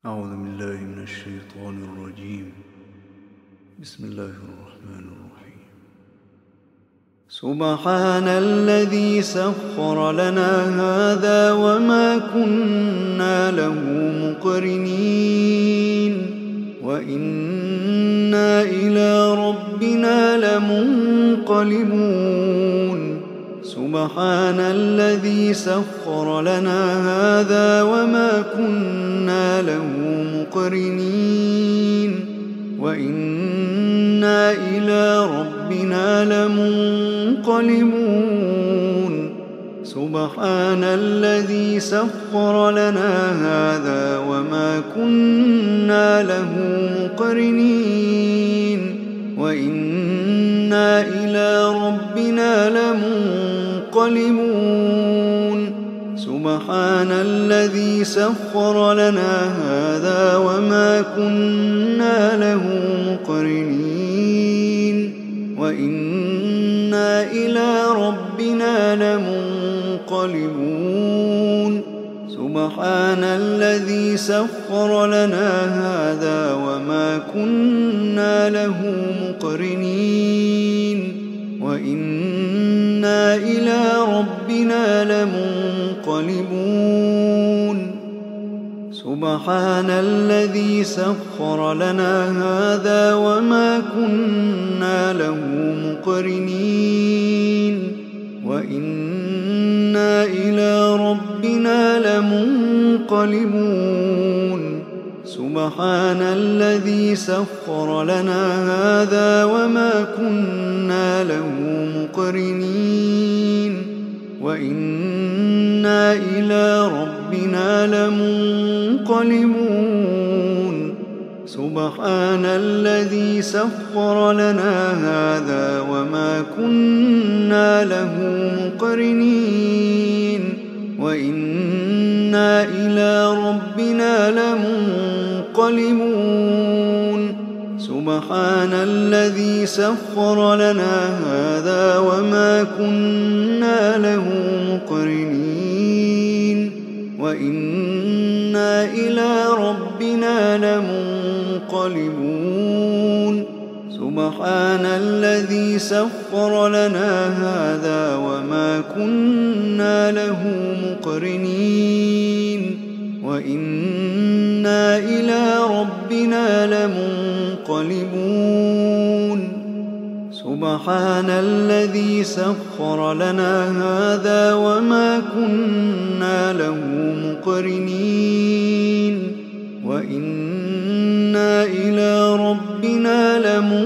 أعوذ بالله من الشيطان الرجيم. بسم الله الرحمن الرحيم. سبحان الذي سخر لنا هذا وما كنا له مقرنين وإنا إلى ربنا لمنقلبون. سبحان الذي سخر لنا هذا وما كنا له مقرنين وإنا إلى ربنا لمنقلبون. سبحان الذي سخر لنا هذا وما كنا له مقرنين وإنا إلى ربنا لمنقلبون. سبحان الذي سخر لنا هذا وما كنا له مقرنين وإنا إلى ربنا لمنقلبون. سبحان الذي سخر لنا هذا وما كنا له مقرنين وإنا إلى ربنا لمنقلبون. سبحان الذي سخر لنا هذا وما كنا له مقرنين وإنا إلى ربنا لمنقلبون. سبحان الذي سخر لنا هذا وما كنا له مقرنين وإنا إلى ربنا لمنقلبون. سبحان الذي سخر لنا هذا وما كنا له مقرنين وإنا إلى ربنا لمنقلبون. سبحان الذي سخر لنا هذا وما كنا له مقرنين وإنا إلى ربنا لمنقلبون. سبحان الذي سخر لنا هذا وما كنا له مقرنين وإنا إلى ربنا لمنقلبون. سبحان الذي سخر لنا هذا وما كنا له مقرنين وإنا إلى ربنا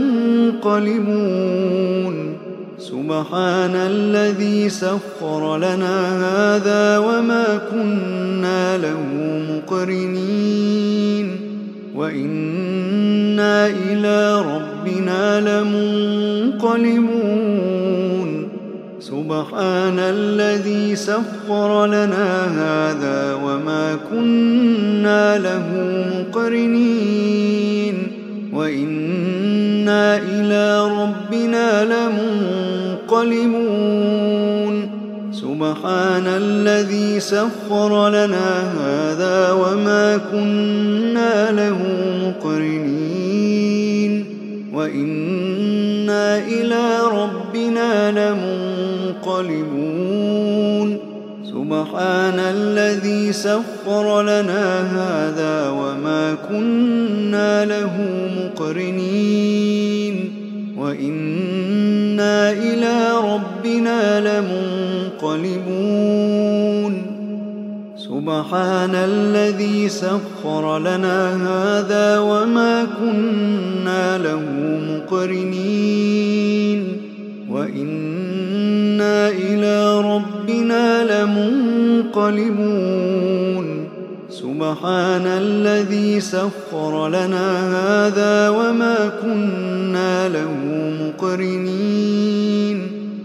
لمنقلبون. سبحان الذي سخر لنا هذا وما كنا له مقرنين وإنا إلى ربنا لمنقلبون. سبحان الذي سخر لنا هذا وما كنا له مقرنين وإنا إلى ربنا لمنقلبون. سبحان الذي سخر لنا هذا وما كنا له مقرنين وإنا إلى ربنا لمنقلبون. سبحان الذي سخر لنا هذا وما كنا له مقرنين وإنا إلى ربنا لمنقلبون. سبحان الذي سخر لنا هذا وما كنا له مقرنين وإنا إلى ربنا لمنقلبون. سبحان الذي سخر لنا هذا وما كنا له مقرنين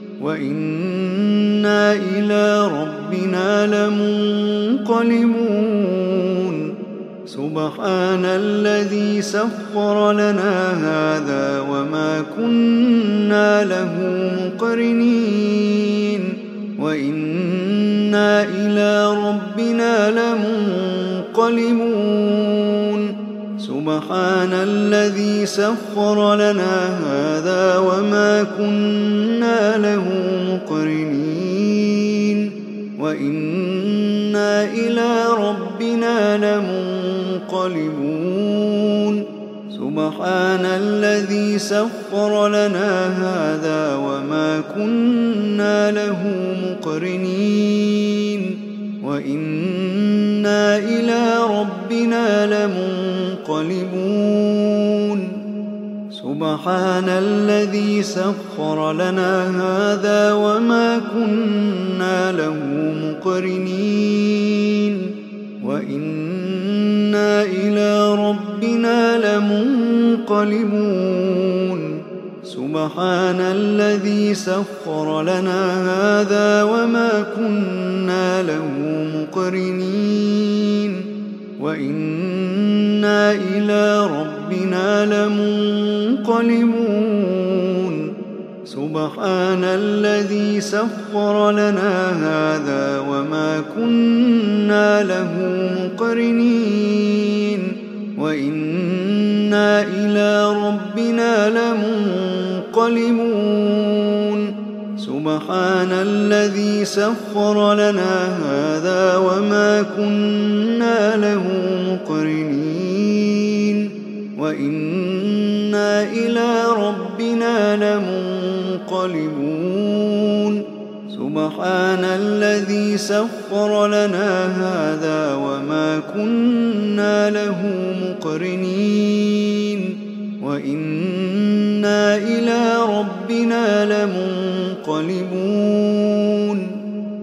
وإنا إلى ربنا لمنقلبون. سبحان الذي سخر لنا هذا وما كنا له مقرنين وإنا إلى ربنا لمنقلبون. سبحان الذي سخر لنا هذا وما كنا له مقرنين وإنا إلى ربنا لمنقلبون سبحان الذي سخر لنا هذا وما كنا له مقرنين وإنا إلى ربنا لمنقلبون سبحان الذي سخر لنا هذا وما كنا له مقرنين وإنا إلى ربنا لمنقلبون سبحان الذي سخر لنا هذا وما كنا له مقرنين وإنا إلى ربنا لمنقلبون سبحان الذي سخر لنا هذا وما كنا له مقرنين وإنا إلى ربنا لمنقلبون سبحان الذي سخر لنا هذا وما كنا له مقرنين وإنا إلى ربنا لمنقلبون سبحان الذي سخر لنا هذا وما كنا له مقرنين وإنا إلى ربنا لمنقلبون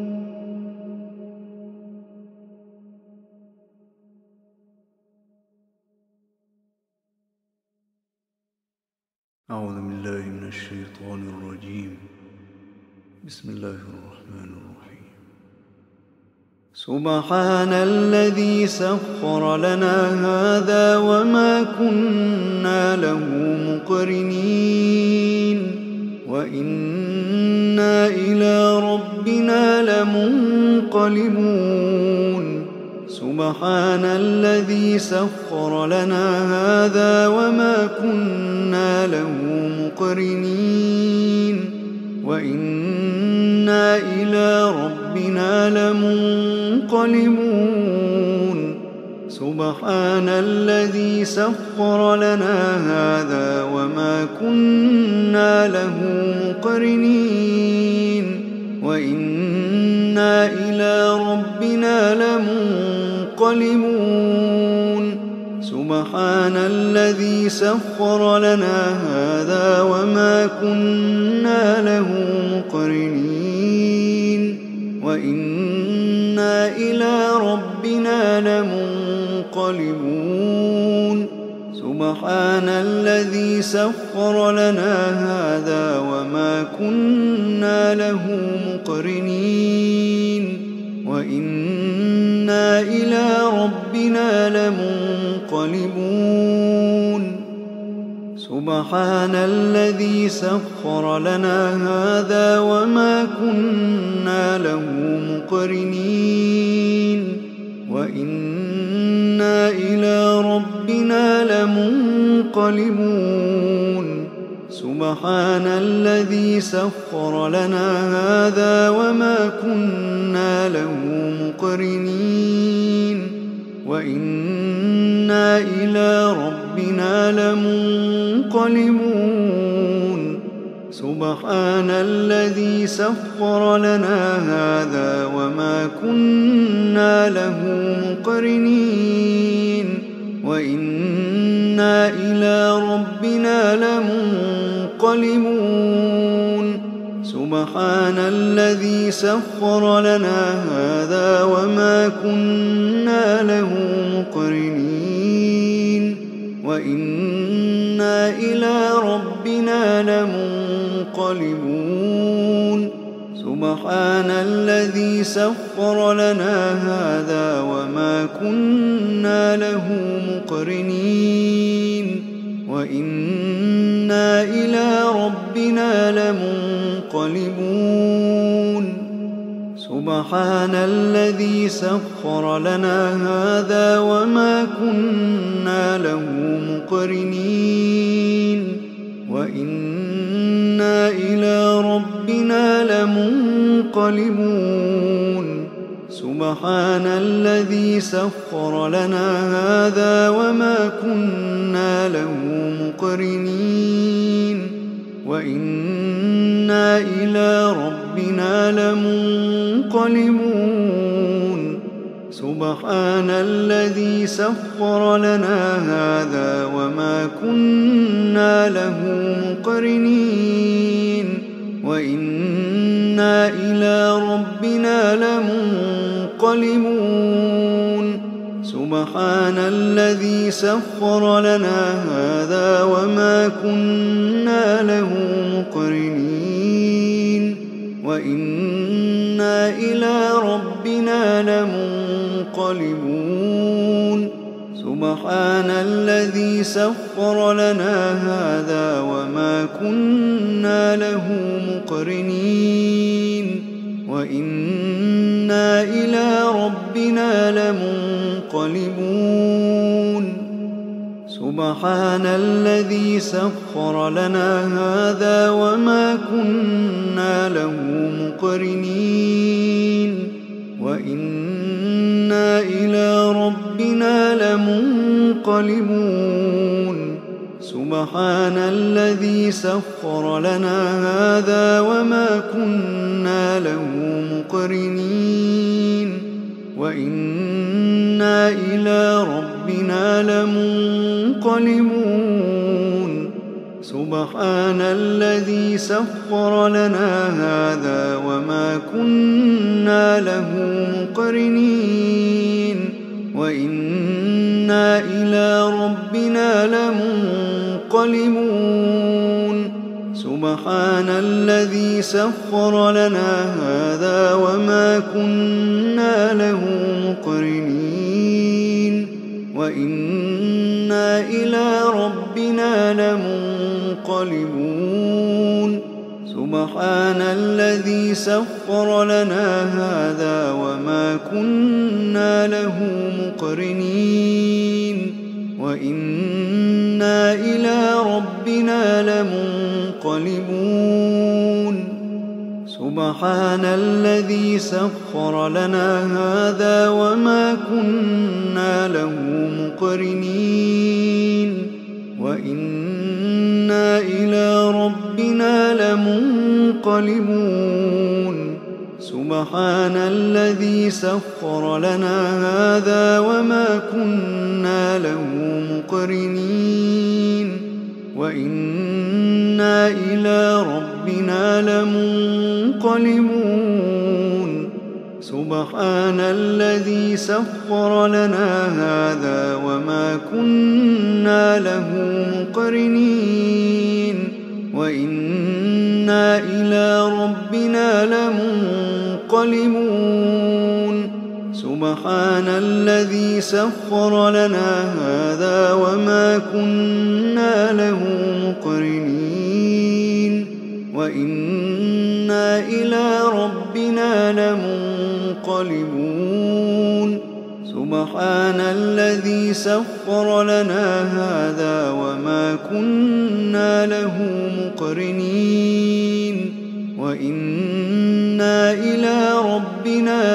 أعوذ بالله من الشيطان الرجيم بسم الله الرحمن الرحيم سبحان الذي سخر لنا هذا وما كنا له مقرنين وإنا إلى ربنا لمنقلبون سبحان الذي سخر لنا هذا وما كنا له مقرنين وإنا إلى ربنا لمنقلبون سبحان الذي سخر لنا هذا وما كنا له مقرنين وإنا إلى ربنا لمنقلبون سبحان الذي سخر لنا هذا وما كنا له مقرنين وإنا إلى ربنا لمنقلبون سبحان الذي سخر لنا هذا وما كنا له مقرنين وإنا إلى ربنا لمنقلبون سبحان الذي سخر لنا هذا وما كنا له مقرنين وإنا إلى ربنا لمنقلبون سبحان الذي سخر لنا هذا وما كنا له مقرنين وإنا إلى ربنا لمنقلبون سبحان الذي سخر لنا هذا وما كنا له مقرنين وإنا إلى ربنا لمنقلبون سبحان الذي سخر لنا هذا وما كنا له مقرنين وإنا إلى ربنا لمنقلبون سبحان الذي سخر لنا هذا وما كنا له مقرنين وإنا إلى ربنا لمنقلبون سبحان الذي سخر لنا هذا وما كنا له مقرنين وإنا إلى ربنا لمنقلبون سبحان الذي سخر لنا هذا وما كنا له مقرنين وإنا إلى ربنا لمنقلبون سبحان الذي سخر لنا هذا وما كنا له مقرنين وإنا إلى ربنا لمنقلبون سبحان الذي سخر لنا هذا وما كنا له مقرنين وإنا إلى ربنا لمنقلبون سبحان الذي سخر لنا هذا وما كنا له مقرنين وإنا إلى ربنا لمنقلبون سبحان الذي سخر لنا هذا وما كنا له مقرنين وإنا إلى ربنا لمنقلبون سبحان الذي سخر لنا هذا وما كنا له مقرنين وإنا إلى ربنا لمنقلبون سبحان الذي سخر لنا هذا وما كنا له مقرنين وإنا إلى ربنا لمنقلبون سبحان الذي سخر لنا هذا وما كنا له مقرنين وإنا إلى ربنا لمنقلبون سبحان الذي سخر لنا هذا وما كنا له مقرنين وإنا إلى ربنا لمنقلبون سبحان الذي سخر لنا هذا وما كنا له مقرنين وإنا إلى ربنا لمنقلبون سبحان الذي سخر لنا هذا وما كنا له مقرنين وإنا إلى ربنا لمنقلبون سبحان الذي سخر لنا هذا وما كنا له مقرنين وإنا إلى ربنا لمنقلبون سبحان الذي سخر لنا هذا وما كنا له مقرنين وإنا إلى ربنا لمنقلبون سبحان الذي سخر لنا هذا وما كنا له مقرنين وإنا إلى ربنا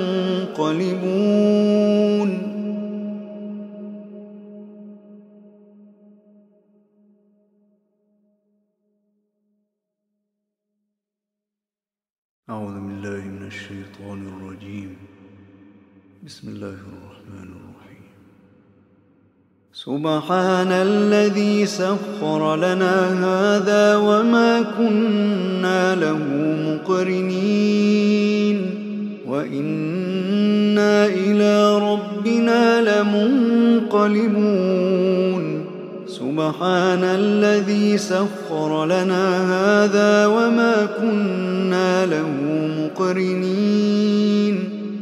لمنقلبون أعوذ بالله من الشيطان الرجيم بسم الله الرحمن الرحيم سبحان الذي سخر لنا هذا وما كنا له مقرنين وإنا إلى ربنا لمنقلبون سبحان الذي سخر لنا هذا وما كنا له مقرنين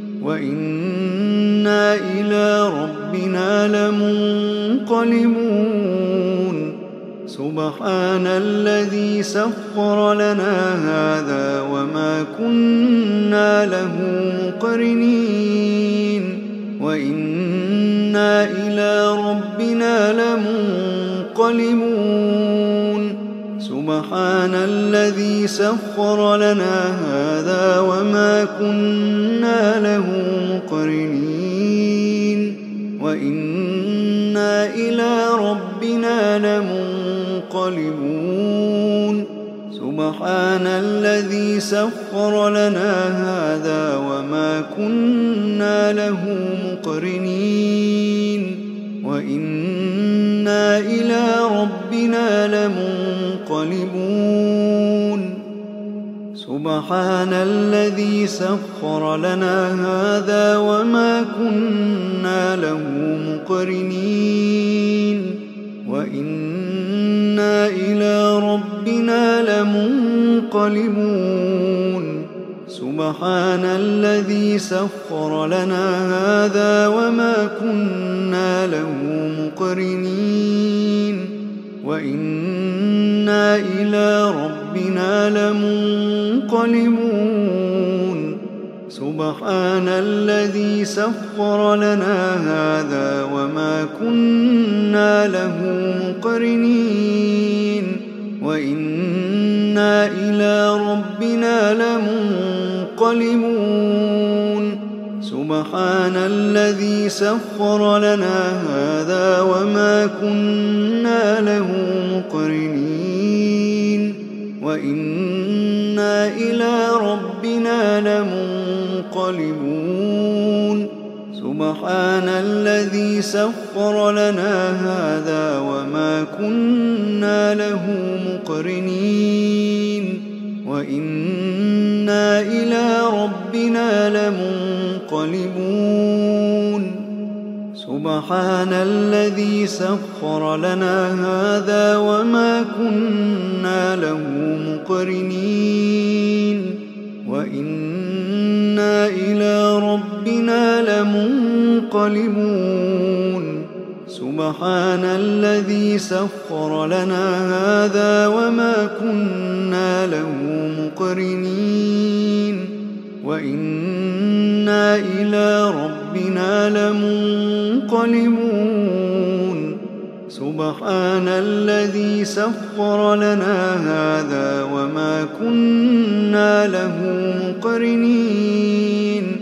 وإنا إلى ربنا لمنقلبون سبحان الذي سخر لنا هذا وما كنا له مقرنين وإنا إلى ربنا لمنقلبون سبحان الذي سخر لنا هذا وما كنا له مقرنين وإنا إلى ربنا لمنقلبون سبحان الذي سخر لنا هذا وما كنا له مقرنين وإنا إلى ربنا لمنقلبون سبحان الذي سخر لنا هذا وما كنا له مقرنين وإنا إلى ربنا لمنقلبون سبحان الذي سخر لنا هذا وما كنا له مقرنين وإنا إلى ربنا لمنقلبون سبحان الذي سخر لنا هذا وما كنا له مقرنين وإنا إلى ربنا لمنقلبون سبحان الذي سخر لنا هذا وما كنا له مقرنين وإنا إلى ربنا لمنقلبون سبحان الذي سخر لنا هذا وما كنا له مقرنين وإنا إلى ربنا لمنقلبون سبحان الذي سخر لنا هذا وما كنا له مقرنين وإنا إلى ربنا لمنقلبون سبحان الذي سخر لنا هذا وما كنا له مقرنين وإنا إلى ربنا لمنقلبون سبحان الذي سخر لنا هذا وما كنا له مقرنين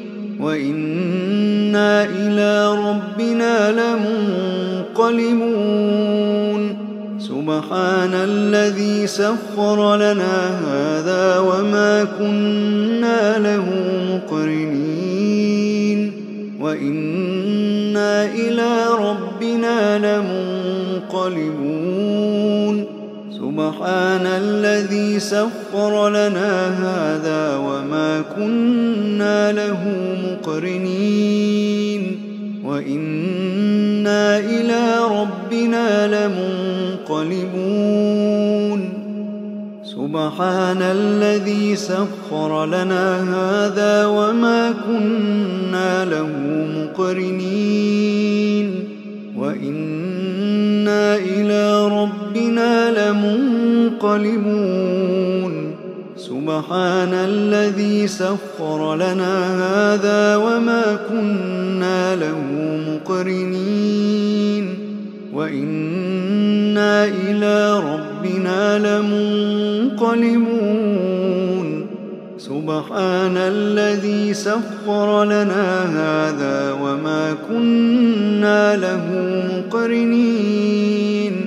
وإنا إلى ربنا لمنقلبون سبحان الذي سخر لنا هذا وما كنا له مقرنين وإنا إلى ربنا لمنقلبون سبحان الذي سخر لنا هذا وما كنا له مقرنين وإنا إلى ربنا لمنقلبون سبحان الذي سخر لنا هذا وما كنا له مقرنين وإنا إلى ربنا لمنقلبون سبحان الذي سخر لنا هذا وما كنا له مقرنين وإنا إلى ربنا لمنقلبون سبحان الذي سخر لنا هذا وما كنا له مقرنين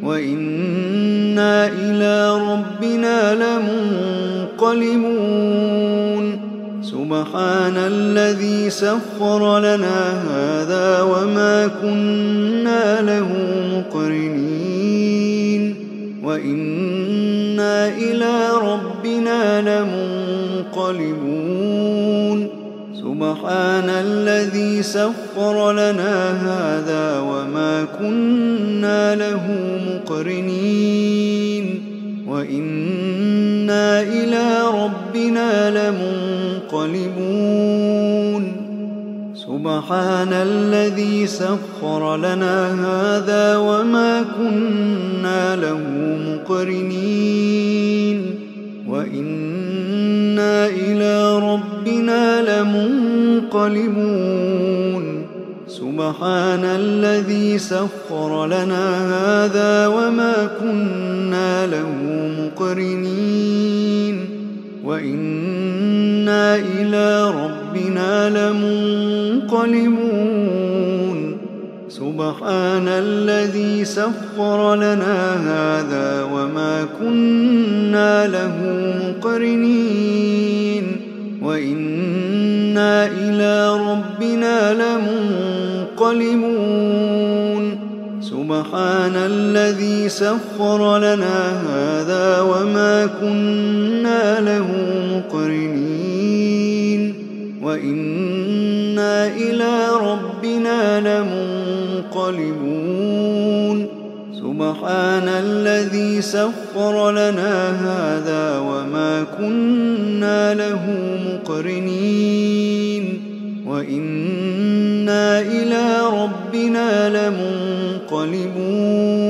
وإنا إلى ربنا لمنقلبون سبحان الذي سخر لنا هذا وما كنا له مقرنين وإنا إلى ربنا لمنقلبون سبحان الذي سخر لنا هذا وما كنا له مقرنين وإنا إلى ربنا لمنقلبون سبحان الذي سخر لنا هذا وما كنا له مقرنين وإنا إلى ربنا لمنقلبون سبحان الذي سخر لنا هذا وما كنا له مقرنين وإنا إلى ربنا لمنقلبون سبحان الذي سخر لنا هذا وما كنا له مقرنين وإنا إلى ربنا لمنقلبون سبحان الذي سخر لنا هذا وما كنا له مقرنين وإنا إلى ربنا لمنقلبون سبحان الذي سخر لنا هذا وما كنا له مقرنين وإنا إلى ربنا لمنقلبون